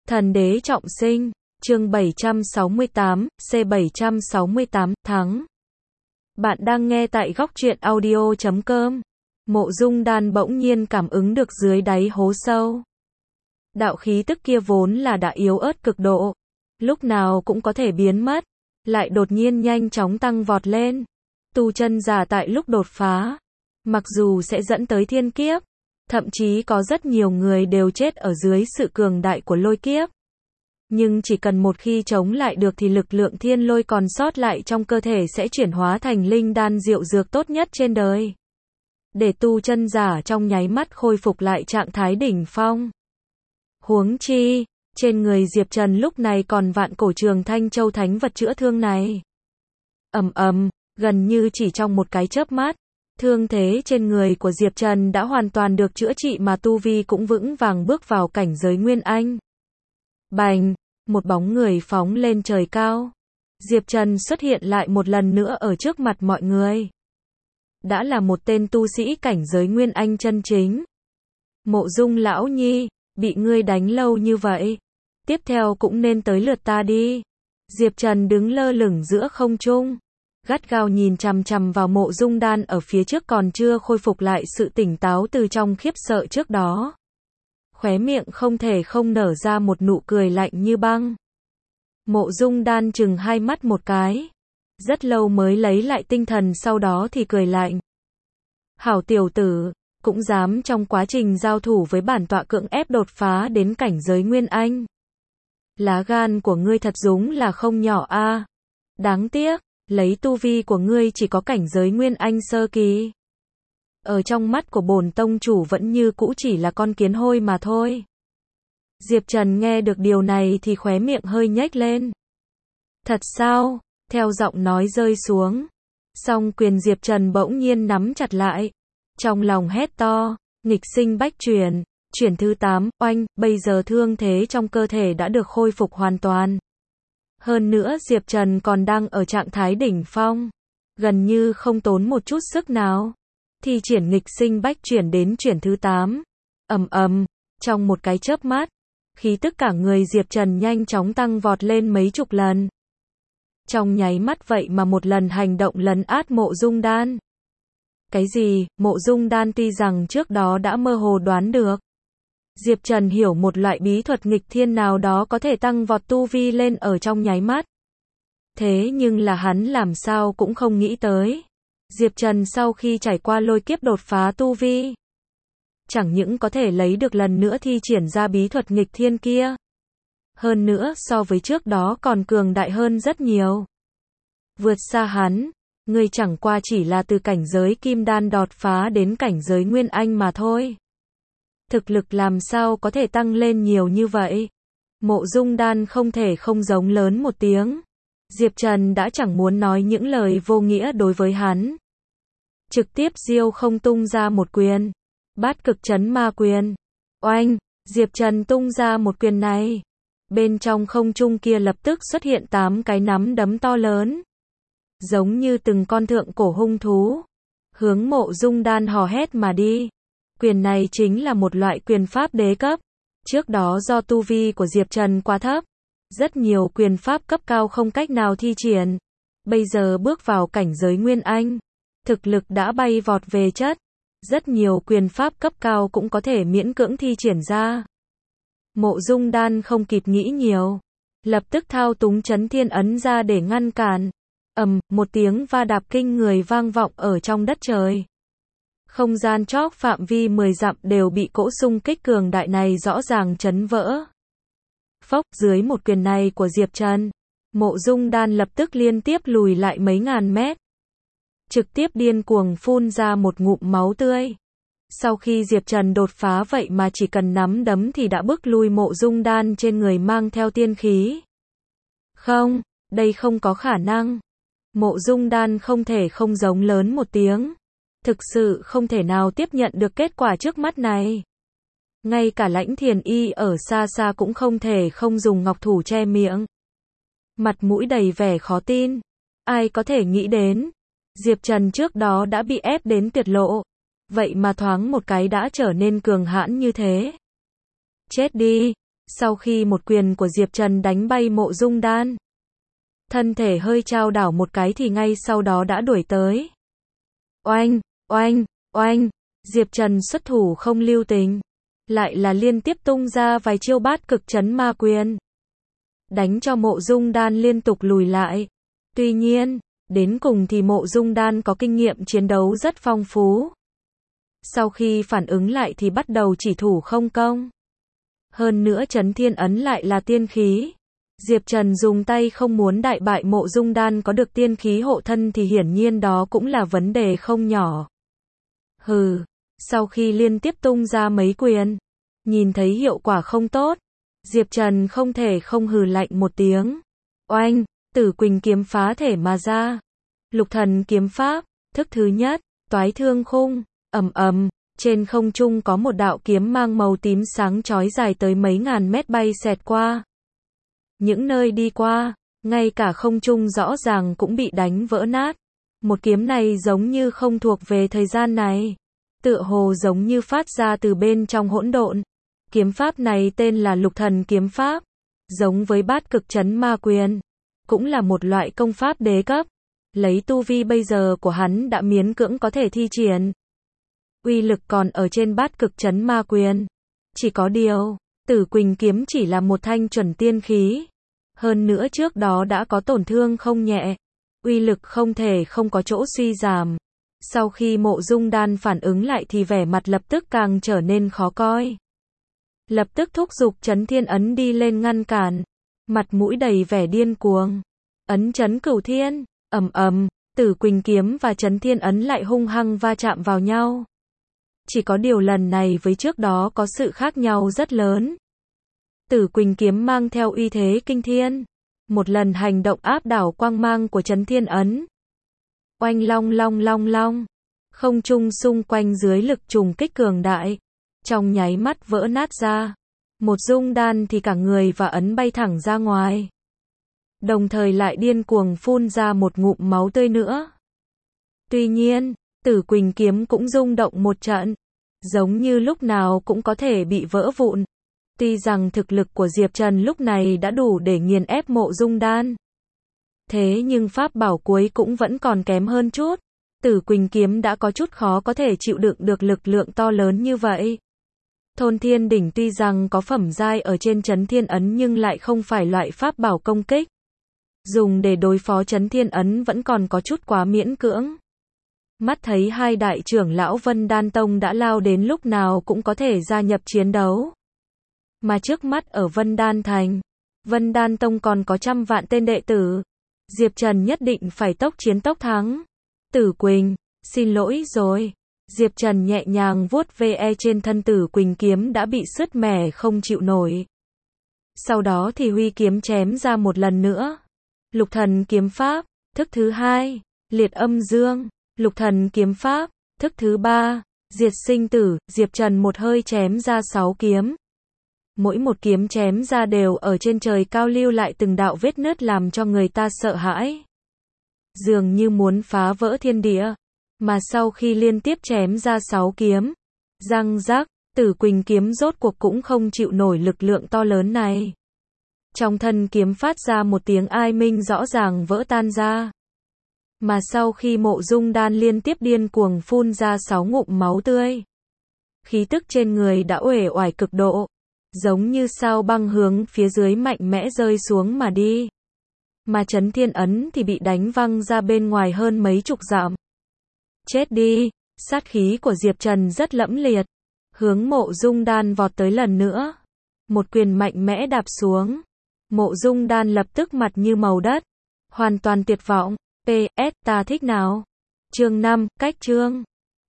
Thần đế trọng sinh, chương 768, C768, thắng. Bạn đang nghe tại góc truyện audio.com. Mộ Dung Đan bỗng nhiên cảm ứng được dưới đáy hố sâu. Đạo khí tức kia vốn là đã yếu ớt cực độ, lúc nào cũng có thể biến mất, lại đột nhiên nhanh chóng tăng vọt lên. Tu chân giả tại lúc đột phá, mặc dù sẽ dẫn tới thiên kiếp, thậm chí có rất nhiều người đều chết ở dưới sự cường đại của lôi kiếp. Nhưng chỉ cần một khi chống lại được thì lực lượng thiên lôi còn sót lại trong cơ thể sẽ chuyển hóa thành linh đan diệu dược tốt nhất trên đời, để tu chân giả trong nháy mắt khôi phục lại trạng thái đỉnh phong. Huống chi, trên người Diệp Trần lúc này còn vạn cổ trường thanh châu thánh vật chữa thương này. Gần như chỉ trong một cái chớp mắt, thương thế trên người của Diệp Trần đã hoàn toàn được chữa trị mà tu vi cũng vững vàng bước vào cảnh giới Nguyên Anh. Bành, một bóng người phóng lên trời cao. Diệp Trần xuất hiện lại một lần nữa ở trước mặt mọi người. Đã là một tên tu sĩ cảnh giới Nguyên Anh chân chính. Mộ Dung lão nhi, bị ngươi đánh lâu như vậy, tiếp theo cũng nên tới lượt ta đi. Diệp Trần đứng lơ lửng giữa không trung, gắt gao nhìn chằm chằm vào Mộ Dung Đan ở phía trước còn chưa khôi phục lại sự tỉnh táo từ trong khiếp sợ trước đó. Khóe miệng không thể không nở ra một nụ cười lạnh như băng. Mộ Dung Đan chừng hai mắt một cái, rất lâu mới lấy lại tinh thần, sau đó thì cười lạnh. Hảo tiểu tử, cũng dám trong quá trình giao thủ với bản tọa cưỡng ép đột phá đến cảnh giới Nguyên Anh. Lá gan của ngươi thật đúng là không nhỏ a. Đáng tiếc, lấy tu vi của ngươi chỉ có cảnh giới Nguyên Anh sơ kỳ. Ở trong mắt của bổn tông chủ vẫn như cũ chỉ là con kiến hôi mà thôi. Diệp Trần nghe được điều này thì khóe miệng hơi nhếch lên. Thật sao? Theo giọng nói rơi xuống, song quyền Diệp Trần bỗng nhiên nắm chặt lại. Trong lòng hét to, nghịch sinh bách chuyển, chuyển thứ 8, oanh, bây giờ thương thế trong cơ thể đã được khôi phục hoàn toàn. Hơn nữa Diệp Trần còn đang ở trạng thái đỉnh phong, gần như không tốn một chút sức nào. Thì triển nghịch sinh bách chuyển đến chuyển thứ 8. Trong một cái chớp mắt, khí tức cả người Diệp Trần nhanh chóng tăng vọt lên mấy chục lần. Trong nháy mắt vậy mà một lần hành động lấn át Mộ Dung Đan. Cái gì? Mộ Dung Đan tuy rằng trước đó đã mơ hồ đoán được Diệp Trần hiểu một loại bí thuật nghịch thiên nào đó có thể tăng vọt tu vi lên ở trong nháy mắt. Thế nhưng là hắn làm sao cũng không nghĩ tới, Diệp Trần sau khi trải qua lôi kiếp đột phá tu vi, chẳng những có thể lấy được lần nữa thi triển ra bí thuật nghịch thiên kia, hơn nữa so với trước đó còn cường đại hơn rất nhiều. Vượt xa hắn, ngươi chẳng qua chỉ là từ cảnh giới kim đan đột phá đến cảnh giới Nguyên Anh mà thôi. Thực lực làm sao có thể tăng lên nhiều như vậy? Mộ Dung Đan không thể không giống lớn một tiếng. Diệp Trần đã chẳng muốn nói những lời vô nghĩa đối với hắn. Trực tiếp diêu không tung ra một quyền. Bát cực chấn ma quyền. Oanh, Diệp Trần tung ra một quyền này. Bên trong không trung kia lập tức xuất hiện 8 cái nắm đấm to lớn, giống như từng con thượng cổ hung thú, hướng Mộ Dung Đan hò hét mà đi. Quyền này chính là một loại quyền pháp đế cấp. Trước đó do tu vi của Diệp Trần quá thấp, rất nhiều quyền pháp cấp cao không cách nào thi triển. Bây giờ bước vào cảnh giới Nguyên Anh, thực lực đã bay vọt về chất, rất nhiều quyền pháp cấp cao cũng có thể miễn cưỡng thi triển ra. Mộ Dung Đan không kịp nghĩ nhiều, lập tức thao túng chấn thiên ấn ra để ngăn cản. Một tiếng va đạp kinh người vang vọng ở trong đất trời. Không gian chóp phạm vi 10 dặm đều bị cỗ xung kích cường đại này rõ ràng chấn vỡ. Phốc, dưới một quyền này của Diệp Trần, Mộ Dung Đan lập tức liên tiếp lùi lại mấy ngàn mét, trực tiếp điên cuồng phun ra một ngụm máu tươi. Sau khi Diệp Trần đột phá vậy mà chỉ cần nắm đấm thì đã bức lui Mộ Dung Đan trên người mang theo tiên khí. Không, đây không có khả năng. Mộ Dung Đan không thể không giống lớn một tiếng. Thực sự không thể nào tiếp nhận được kết quả trước mắt này. Ngay cả Lãnh Thiền Y ở xa xa cũng không thể không dùng ngọc thủ che miệng. Mặt mũi đầy vẻ khó tin. Ai có thể nghĩ đến, Diệp Trần trước đó đã bị ép đến tuyệt lộ, vậy mà thoáng một cái đã trở nên cường hãn như thế. Chết đi! Sau khi một quyền của Diệp Trần đánh bay Mộ Dung Đan, thân thể hơi chao đảo một cái thì ngay sau đó đã đuổi tới. Oanh, oanh, oanh, Diệp Trần xuất thủ không lưu tình, lại là liên tiếp tung ra vài chiêu bát cực chấn ma quyền, đánh cho Mộ Dung Đan liên tục lùi lại. Tuy nhiên, đến cùng thì Mộ Dung Đan có kinh nghiệm chiến đấu rất phong phú. Sau khi phản ứng lại thì bắt đầu chỉ thủ không công. Hơn nữa Chấn Thiên Ấn lại là tiên khí. Diệp Trần dùng tay không muốn đại bại Mộ Dung Đan có được tiên khí hộ thân thì hiển nhiên đó cũng là vấn đề không nhỏ. Hừ, sau khi liên tiếp tung ra mấy quyền, nhìn thấy hiệu quả không tốt, Diệp Trần không thể không hừ lạnh một tiếng. Oanh, Tử Quỳnh kiếm phá thể mà ra. Lục Thần kiếm pháp, thức thứ nhất, Toái Thương Khung, ầm ầm, trên không trung có một đạo kiếm mang màu tím sáng chói dài tới mấy ngàn mét bay xẹt qua. Những nơi đi qua, ngay cả không trung rõ ràng cũng bị đánh vỡ nát. Một kiếm này giống như không thuộc về thời gian này, tựa hồ giống như phát ra từ bên trong hỗn độn. Kiếm pháp này tên là Lục Thần kiếm pháp, giống với bát cực chấn ma quyền, cũng là một loại công pháp đế cấp. Lấy tu vi bây giờ của hắn đã miễn cưỡng có thể thi triển. Uy lực còn ở trên bát cực chấn ma quyền. Chỉ có điều, Tử Quỳnh kiếm chỉ là một thanh chuẩn tiên khí. Hơn nữa trước đó đã có tổn thương không nhẹ. Uy lực không thể không có chỗ suy giảm. Sau khi Mộ Dung Đan phản ứng lại thì vẻ mặt lập tức càng trở nên khó coi. Lập tức thúc giục Chấn Thiên Ấn đi lên ngăn cản. Mặt mũi đầy vẻ điên cuồng. Ấn chấn cửu thiên, ầm ầm, Tử Quỳnh kiếm và Chấn Thiên Ấn lại hung hăng va chạm vào nhau. Chỉ có điều lần này với trước đó có sự khác nhau rất lớn. Tử Quỳnh kiếm mang theo uy thế kinh thiên, một lần hành động áp đảo quang mang của Chấn Thiên Ấn. Oanh long long long long, không trung xung quanh dưới lực trùng kích cường đại, trong nháy mắt vỡ nát ra. Một Dung Đan thì cả người và ấn bay thẳng ra ngoài. Đồng thời lại điên cuồng phun ra một ngụm máu tươi nữa. Tuy nhiên, Tử Quỳnh kiếm cũng rung động một trận, giống như lúc nào cũng có thể bị vỡ vụn. Tuy rằng thực lực của Diệp Trần lúc này đã đủ để nghiền ép Mộ Dung Đan, thế nhưng pháp bảo cuối cũng vẫn còn kém hơn chút. Tử Quỳnh kiếm đã có chút khó có thể chịu đựng được lực lượng to lớn như vậy. Thôn Thiên Đỉnh tuy rằng có phẩm giai ở trên Chấn Thiên Ấn nhưng lại không phải loại pháp bảo công kích. Dùng để đối phó Chấn Thiên Ấn vẫn còn có chút quá miễn cưỡng. Mắt thấy hai đại trưởng lão Vân Đan Tông đã lao đến lúc nào cũng có thể gia nhập chiến đấu. Mà trước mắt ở Vân Đan Thành, Vân Đan Tông còn có trăm vạn tên đệ tử. Diệp Trần nhất định phải tốc chiến tốc thắng. Tử Quỳnh, xin lỗi rồi. Diệp Trần nhẹ nhàng vuốt ve trên thân Tử Quỳnh kiếm đã bị sứt mẻ không chịu nổi. Sau đó thì huy kiếm chém ra một lần nữa. Lục Thần kiếm pháp, thức thứ hai, liệt âm dương. Lục Thần kiếm pháp, thức thứ ba, diệt sinh tử. Diệp Trần một hơi chém ra 6 kiếm. Mỗi một kiếm chém ra đều ở trên trời cao lưu lại từng đạo vết nứt làm cho người ta sợ hãi. Dường như muốn phá vỡ thiên địa. Mà sau khi liên tiếp chém ra 6 kiếm, răng rắc, Tử Quỳnh kiếm rốt cuộc cũng không chịu nổi lực lượng to lớn này. Trong thân kiếm phát ra một tiếng ai minh rõ ràng vỡ tan ra. Mà sau khi Mộ Dung Đan liên tiếp điên cuồng phun ra 6 ngụm máu tươi, khí tức trên người đã uể oải cực độ, giống như sao băng hướng phía dưới mạnh mẽ rơi xuống mà đi. Mà Chấn Thiên Ấn thì bị đánh văng ra bên ngoài hơn mấy chục dặm. Chết đi, sát khí của Diệp Trần rất lẫm liệt, hướng Mộ Dung Đan vọt tới lần nữa. Một quyền mạnh mẽ đạp xuống. Mộ Dung Đan lập tức mặt như màu đất, hoàn toàn tuyệt vọng. PS, ta thích nào? Chương 5, cách chương.